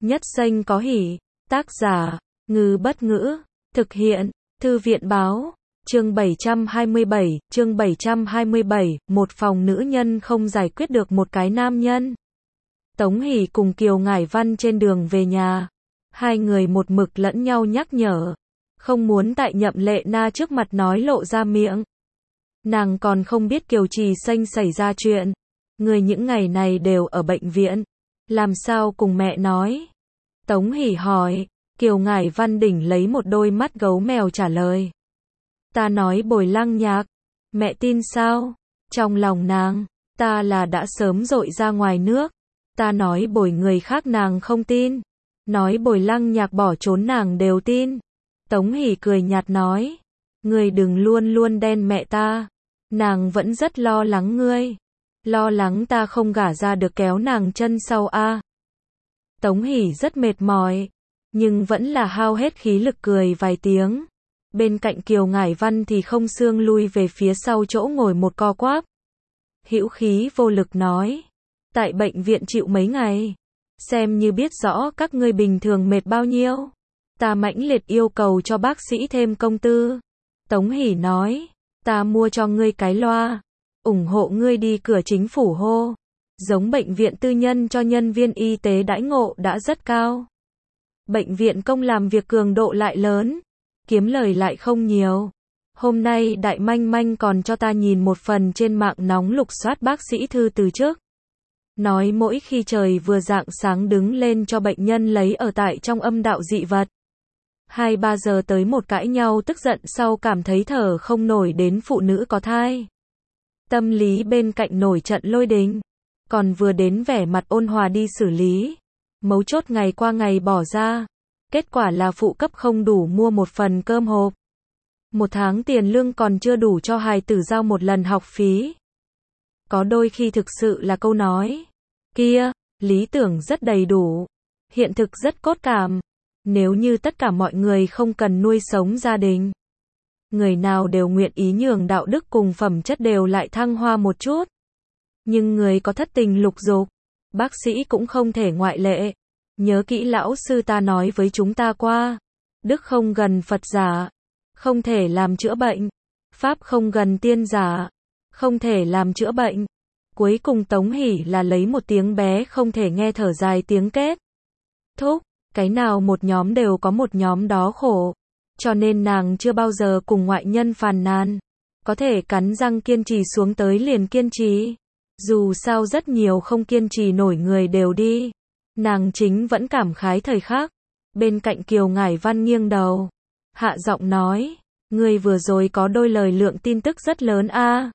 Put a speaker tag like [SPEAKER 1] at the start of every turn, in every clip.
[SPEAKER 1] Nhất xanh có hỉ. Tác giả, Ngư Bất Ngữ. Thực hiện, Thư viện Báo. Chương 727, một phòng nữ nhân không giải quyết được một cái nam nhân. Tống Hỷ cùng Kiều Ngải Văn trên đường về nhà. Hai người một mực lẫn nhau nhắc nhở. Không muốn tại Nhậm Lệ Na trước mặt nói lộ ra miệng. Nàng còn không biết Kiều Trì Xanh xảy ra chuyện. Người những ngày này đều ở bệnh viện. Làm sao cùng mẹ nói? Tống Hỷ hỏi. Kiều Ngải Văn đỉnh lấy một đôi mắt gấu mèo trả lời. Ta nói Bồi Lăng Nhạc. Mẹ tin sao? Trong lòng nàng, ta là đã sớm dội ra ngoài nước. Ta nói Bồi người khác nàng không tin. Nói Bồi Lăng Nhạc bỏ trốn nàng đều tin. Tống Hỷ cười nhạt nói. Ngươi đừng luôn luôn đen mẹ ta. Nàng vẫn rất lo lắng ngươi. Lo lắng ta không gả ra được kéo nàng chân sau a. Tống Hỷ rất mệt mỏi, nhưng vẫn là hao hết khí lực cười vài tiếng. Bên cạnh Kiều Ngải Văn thì không xương lui về phía sau chỗ ngồi một co quắp. Hữu khí vô lực nói. Tại bệnh viện chịu mấy ngày. Xem như biết rõ các ngươi bình thường mệt bao nhiêu. Ta mãnh liệt yêu cầu cho bác sĩ thêm công tư. Tống Hỷ nói. Ta mua cho ngươi cái loa. Ủng hộ ngươi đi cửa chính phủ hô. Giống bệnh viện tư nhân cho nhân viên y tế đãi ngộ đã rất cao. Bệnh viện công làm việc cường độ lại lớn. Kiếm lời lại không nhiều. Hôm nay Đại Manh Manh còn cho ta nhìn một phần trên mạng nóng lục soát bác sĩ thư từ trước. Nói mỗi khi trời vừa rạng sáng đứng lên cho bệnh nhân lấy ở tại trong âm đạo dị vật. 2-3 giờ tới một cãi nhau tức giận sau cảm thấy thở không nổi đến phụ nữ có thai. Tâm lý bên cạnh nổi trận lôi đình. Còn vừa đến vẻ mặt ôn hòa đi xử lý. Mấu chốt ngày qua ngày bỏ ra. Kết quả là phụ cấp không đủ mua một phần cơm hộp. 1 tháng tiền lương còn chưa đủ cho hài tử giao một lần học phí. Có đôi khi thực sự là câu nói kia, lý tưởng rất đầy đủ, hiện thực rất cốt cảm. Nếu như tất cả mọi người không cần nuôi sống gia đình, người nào đều nguyện ý nhường đạo đức cùng phẩm chất đều lại thăng hoa một chút. Nhưng người có thất tình lục dục, bác sĩ cũng không thể ngoại lệ. Nhớ kỹ lão sư ta nói với chúng ta qua. Đức không gần Phật giả, không thể làm chữa bệnh. Pháp không gần tiên giả, không thể làm chữa bệnh. Cuối cùng Tống Hỷ là lấy một tiếng bé không thể nghe thở dài tiếng kết thúc. Cái nào một nhóm đều có một nhóm đó khổ. Cho nên nàng chưa bao giờ cùng ngoại nhân phàn nàn. Có thể cắn răng kiên trì xuống tới liền kiên trì. Dù sao rất nhiều không kiên trì nổi người đều đi. Nàng chính vẫn cảm khái thời khắc. Bên cạnh Kiều Ngải Văn nghiêng đầu. Hạ giọng nói. Ngươi vừa rồi có đôi lời lượng tin tức rất lớn a.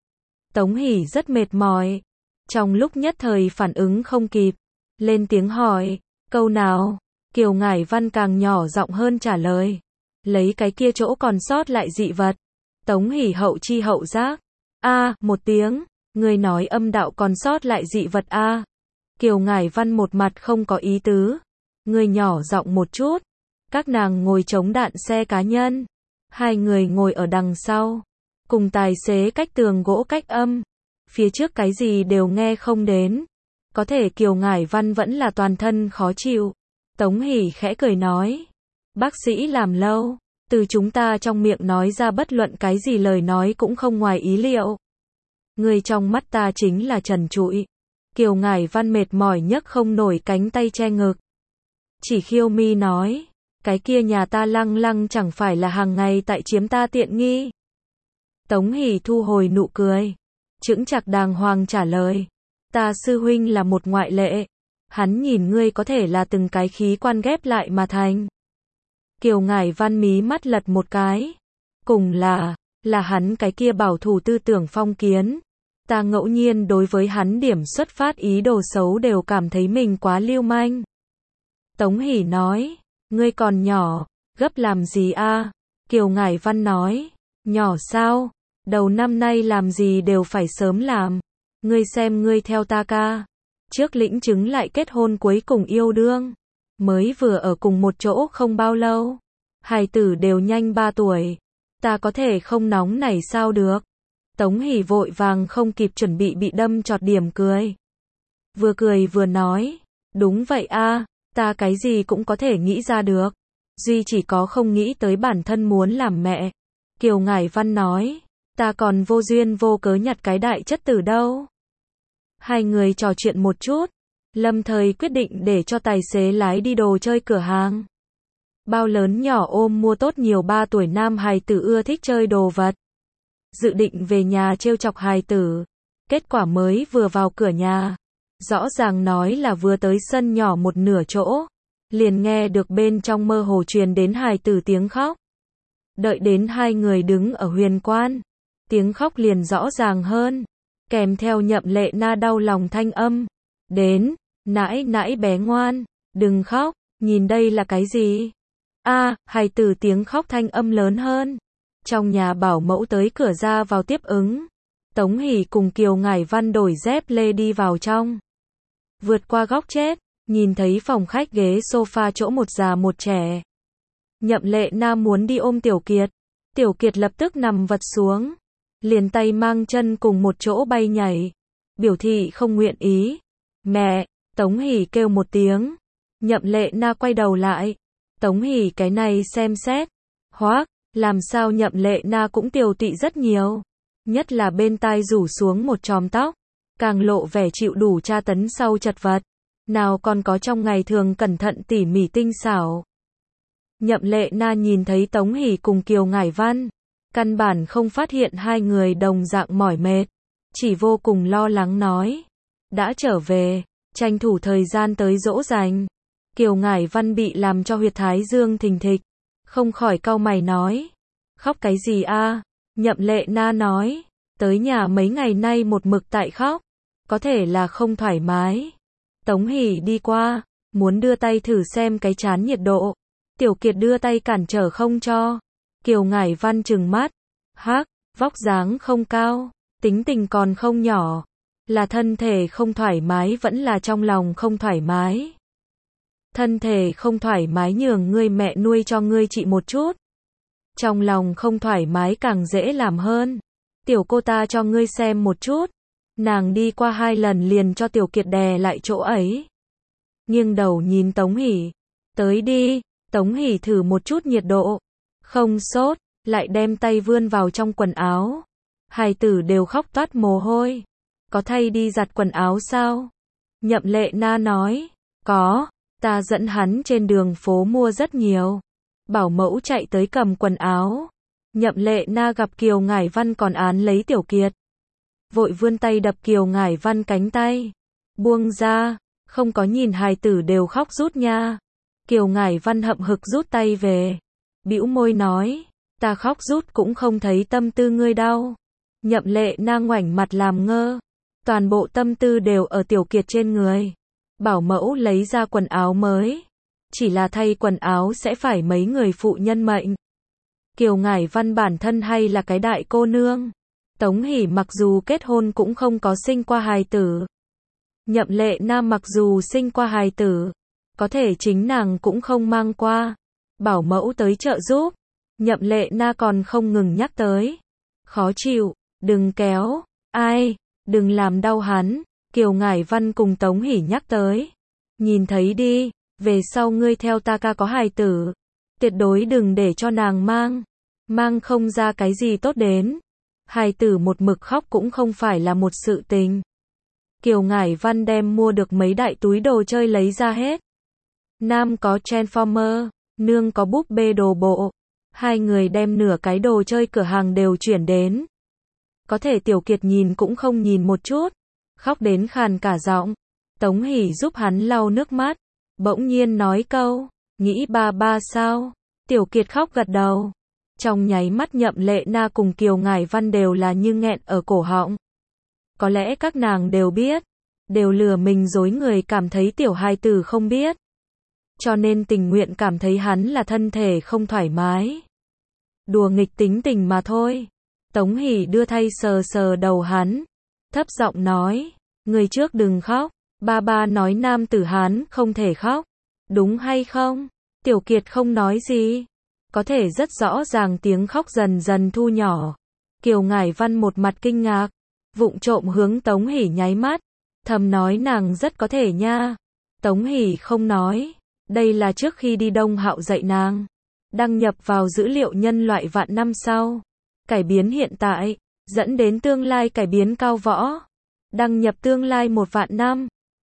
[SPEAKER 1] Tống Hỷ rất mệt mỏi. Trong lúc nhất thời phản ứng không kịp. Lên tiếng hỏi. Câu nào? Kiều Ngải Văn càng nhỏ giọng hơn trả lời. Lấy cái kia chỗ còn sót lại dị vật. Tống Hỷ hậu chi hậu giác. Một tiếng. Ngươi nói âm đạo còn sót lại dị vật a. Kiều Ngải Văn một mặt không có ý tứ. Ngươi nhỏ giọng một chút. Các nàng ngồi chống đạn xe cá nhân. Hai người ngồi ở đằng sau. Cùng tài xế cách tường gỗ cách âm. Phía trước cái gì đều nghe không đến. Có thể Kiều Ngải Văn vẫn là toàn thân khó chịu. Tống Hỷ khẽ cười nói. Bác sĩ làm lâu. Từ chúng ta trong miệng nói ra bất luận cái gì lời nói cũng không ngoài ý liệu. Người trong mắt ta chính là trần trụi. Kiều Ngải Văn mệt mỏi nhấc không nổi cánh tay che ngực. Chỉ khiêu mi nói. Cái kia nhà ta lăng lăng chẳng phải là hàng ngày tại chiếm ta tiện nghi. Tống Hỷ thu hồi nụ cười. Chững chạc đàng hoàng trả lời. Ta sư huynh là một ngoại lệ. Hắn nhìn ngươi có thể là từng cái khí quan ghép lại mà thành. Kiều Ngải Văn mí mắt lật một cái. Cùng là hắn cái kia bảo thủ tư tưởng phong kiến. Ta ngẫu nhiên đối với hắn điểm xuất phát ý đồ xấu đều cảm thấy mình quá lưu manh. Tống Hỷ nói. Ngươi còn nhỏ, gấp làm gì a? Kiều Ngải Văn nói. Nhỏ sao? Đầu năm nay làm gì đều phải sớm làm. Ngươi xem ngươi theo ta ca. Trước lĩnh chứng lại kết hôn cuối cùng yêu đương. Mới vừa ở cùng một chỗ không bao lâu. Hài tử đều nhanh 3 tuổi. Ta có thể không nóng nảy sao được. Tống Hỷ vội vàng không kịp chuẩn bị đâm chọt điểm cười. Vừa cười vừa nói. Đúng vậy a. Ta cái gì cũng có thể nghĩ ra được. Duy chỉ có không nghĩ tới bản thân muốn làm mẹ. Kiều Ngải Văn nói, ta còn vô duyên vô cớ nhặt cái đại chất tử đâu. Hai người trò chuyện một chút, lâm thời quyết định để cho tài xế lái đi đồ chơi cửa hàng. Bao lớn nhỏ ôm mua tốt nhiều 3 tuổi nam hài tử ưa thích chơi đồ vật. Dự định về nhà trêu chọc hài tử. Kết quả mới vừa vào cửa nhà. Rõ ràng nói là vừa tới sân nhỏ một nửa chỗ. Liền nghe được bên trong mơ hồ truyền đến hài tử tiếng khóc. Đợi đến hai người đứng ở huyền quan. Tiếng khóc liền rõ ràng hơn. Kèm theo Nhậm Lệ Na đau lòng thanh âm. Đến, nãi nãi bé ngoan, đừng khóc, nhìn đây là cái gì? Hài tử tiếng khóc thanh âm lớn hơn. Trong nhà bảo mẫu tới cửa ra vào tiếp ứng. Tống Hỷ cùng Kiều Ngải Văn đổi dép lê đi vào trong. Vượt qua góc chết, nhìn thấy phòng khách ghế sofa chỗ một già một trẻ. Nhậm Lệ Na muốn đi ôm Tiểu Kiệt. Tiểu Kiệt lập tức nằm vật xuống. Liền tay mang chân cùng một chỗ bay nhảy. Biểu thị không nguyện ý. Mẹ, Tống Hỷ kêu một tiếng. Nhậm Lệ Na quay đầu lại. Tống Hỷ cái này xem xét. Hoác, làm sao Nhậm Lệ Na cũng tiều tụy rất nhiều. Nhất là bên tai rủ xuống một chòm tóc. Càng lộ vẻ chịu đủ tra tấn sau chật vật. Nào còn có trong ngày thường cẩn thận tỉ mỉ tinh xảo. Nhậm Lệ Na nhìn thấy Tống Hỷ cùng Kiều Ngải Văn. Căn bản không phát hiện hai người đồng dạng mỏi mệt. Chỉ vô cùng lo lắng nói. Đã trở về, tranh thủ thời gian tới dỗ dành. Kiều Ngải Văn bị làm cho huyệt thái dương thình thịch. Không khỏi cau mày nói. Khóc cái gì a? Nhậm Lệ Na nói. Tới nhà mấy ngày nay một mực tại khóc. Có thể là không thoải mái. Tống Hỷ đi qua, muốn đưa tay thử xem cái trán nhiệt độ. Tiểu Kiệt đưa tay cản trở không cho. Kiều Ngải Văn trừng mắt. Hắc, vóc dáng không cao, tính tình còn không nhỏ. Là thân thể không thoải mái vẫn là trong lòng không thoải mái. Thân thể không thoải mái nhường ngươi mẹ nuôi cho ngươi trị một chút. Trong lòng không thoải mái càng dễ làm hơn. Tiểu cô ta cho ngươi xem một chút. Nàng đi qua 2 lần liền cho Tiểu Kiệt đè lại chỗ ấy. Nghiêng đầu nhìn Tống Hỷ. Tới đi, Tống Hỷ thử một chút nhiệt độ. Không sốt, lại đem tay vươn vào trong quần áo. Hài tử đều khóc toát mồ hôi. Có thay đi giặt quần áo sao? Nhậm Lệ Na nói. Có, ta dẫn hắn trên đường phố mua rất nhiều. Bảo mẫu chạy tới cầm quần áo. Nhậm Lệ Na gặp Kiều Ngải Văn còn án lấy Tiểu Kiệt. Vội vươn tay đập Kiều Ngải Văn cánh tay. Buông ra, không có nhìn hài tử đều khóc rút nha. Kiều Ngải Văn hậm hực rút tay về. Bĩu môi nói, ta khóc rút cũng không thấy tâm tư ngươi đau. Nhậm Lệ Na ngoảnh mặt làm ngơ. Toàn bộ tâm tư đều ở Tiểu Kiệt trên người. Bảo mẫu lấy ra quần áo mới. Chỉ là thay quần áo sẽ phải mấy người phụ nhân mệnh. Kiều Ngải Văn bản thân hay là cái đại cô nương. Tống Hỷ mặc dù kết hôn cũng không có sinh qua hài tử. Nhậm Lệ Na mặc dù sinh qua hài tử. Có thể chính nàng cũng không mang qua. Bảo mẫu tới trợ giúp. Nhậm Lệ Na còn không ngừng nhắc tới. Khó chịu, đừng kéo. Ai, đừng làm đau hắn. Kiều Ngải Văn cùng Tống Hỷ nhắc tới. Nhìn thấy đi, về sau ngươi theo ta ca có hài tử. Tuyệt đối đừng để cho nàng mang. Mang không ra cái gì tốt đến. Hài tử một mực khóc cũng không phải là một sự tình. Kiều Ngải Văn đem mua được mấy đại túi đồ chơi lấy ra hết. Nam có Transformer, nương có búp bê đồ bộ. Hai người đem nửa cái đồ chơi cửa hàng đều chuyển đến. Có thể Tiểu Kiệt nhìn cũng không nhìn một chút. Khóc đến khàn cả giọng. Tống Hỷ giúp hắn lau nước mắt. Bỗng nhiên nói câu, nghĩ ba ba sao? Tiểu Kiệt khóc gật đầu. Trong nháy mắt Nhậm Lệ Na cùng Kiều Ngải Văn đều là như nghẹn ở cổ họng. Có lẽ các nàng đều biết. Đều lừa mình dối người cảm thấy tiểu hài tử không biết. Cho nên tình nguyện cảm thấy hắn là thân thể không thoải mái. Đùa nghịch tính tình mà thôi. Tống Hỷ đưa tay sờ sờ đầu hắn. Thấp giọng nói, người trước đừng khóc. Ba ba nói nam tử Hán không thể khóc. Đúng hay không? Tiểu Kiệt không nói gì. Có thể rất rõ ràng tiếng khóc dần dần thu nhỏ. Kiều Ngải Văn một mặt kinh ngạc. Vụng trộm hướng Tống Hỷ nháy mắt. Thầm nói nàng rất có thể nha. Tống Hỷ không nói. Đây là trước khi đi Đông Hạo dạy nàng. Đăng nhập vào dữ liệu nhân loại vạn năm sau. Cải biến hiện tại, dẫn đến tương lai cải biến cao võ. Đăng nhập tương lai 1 vạn năm.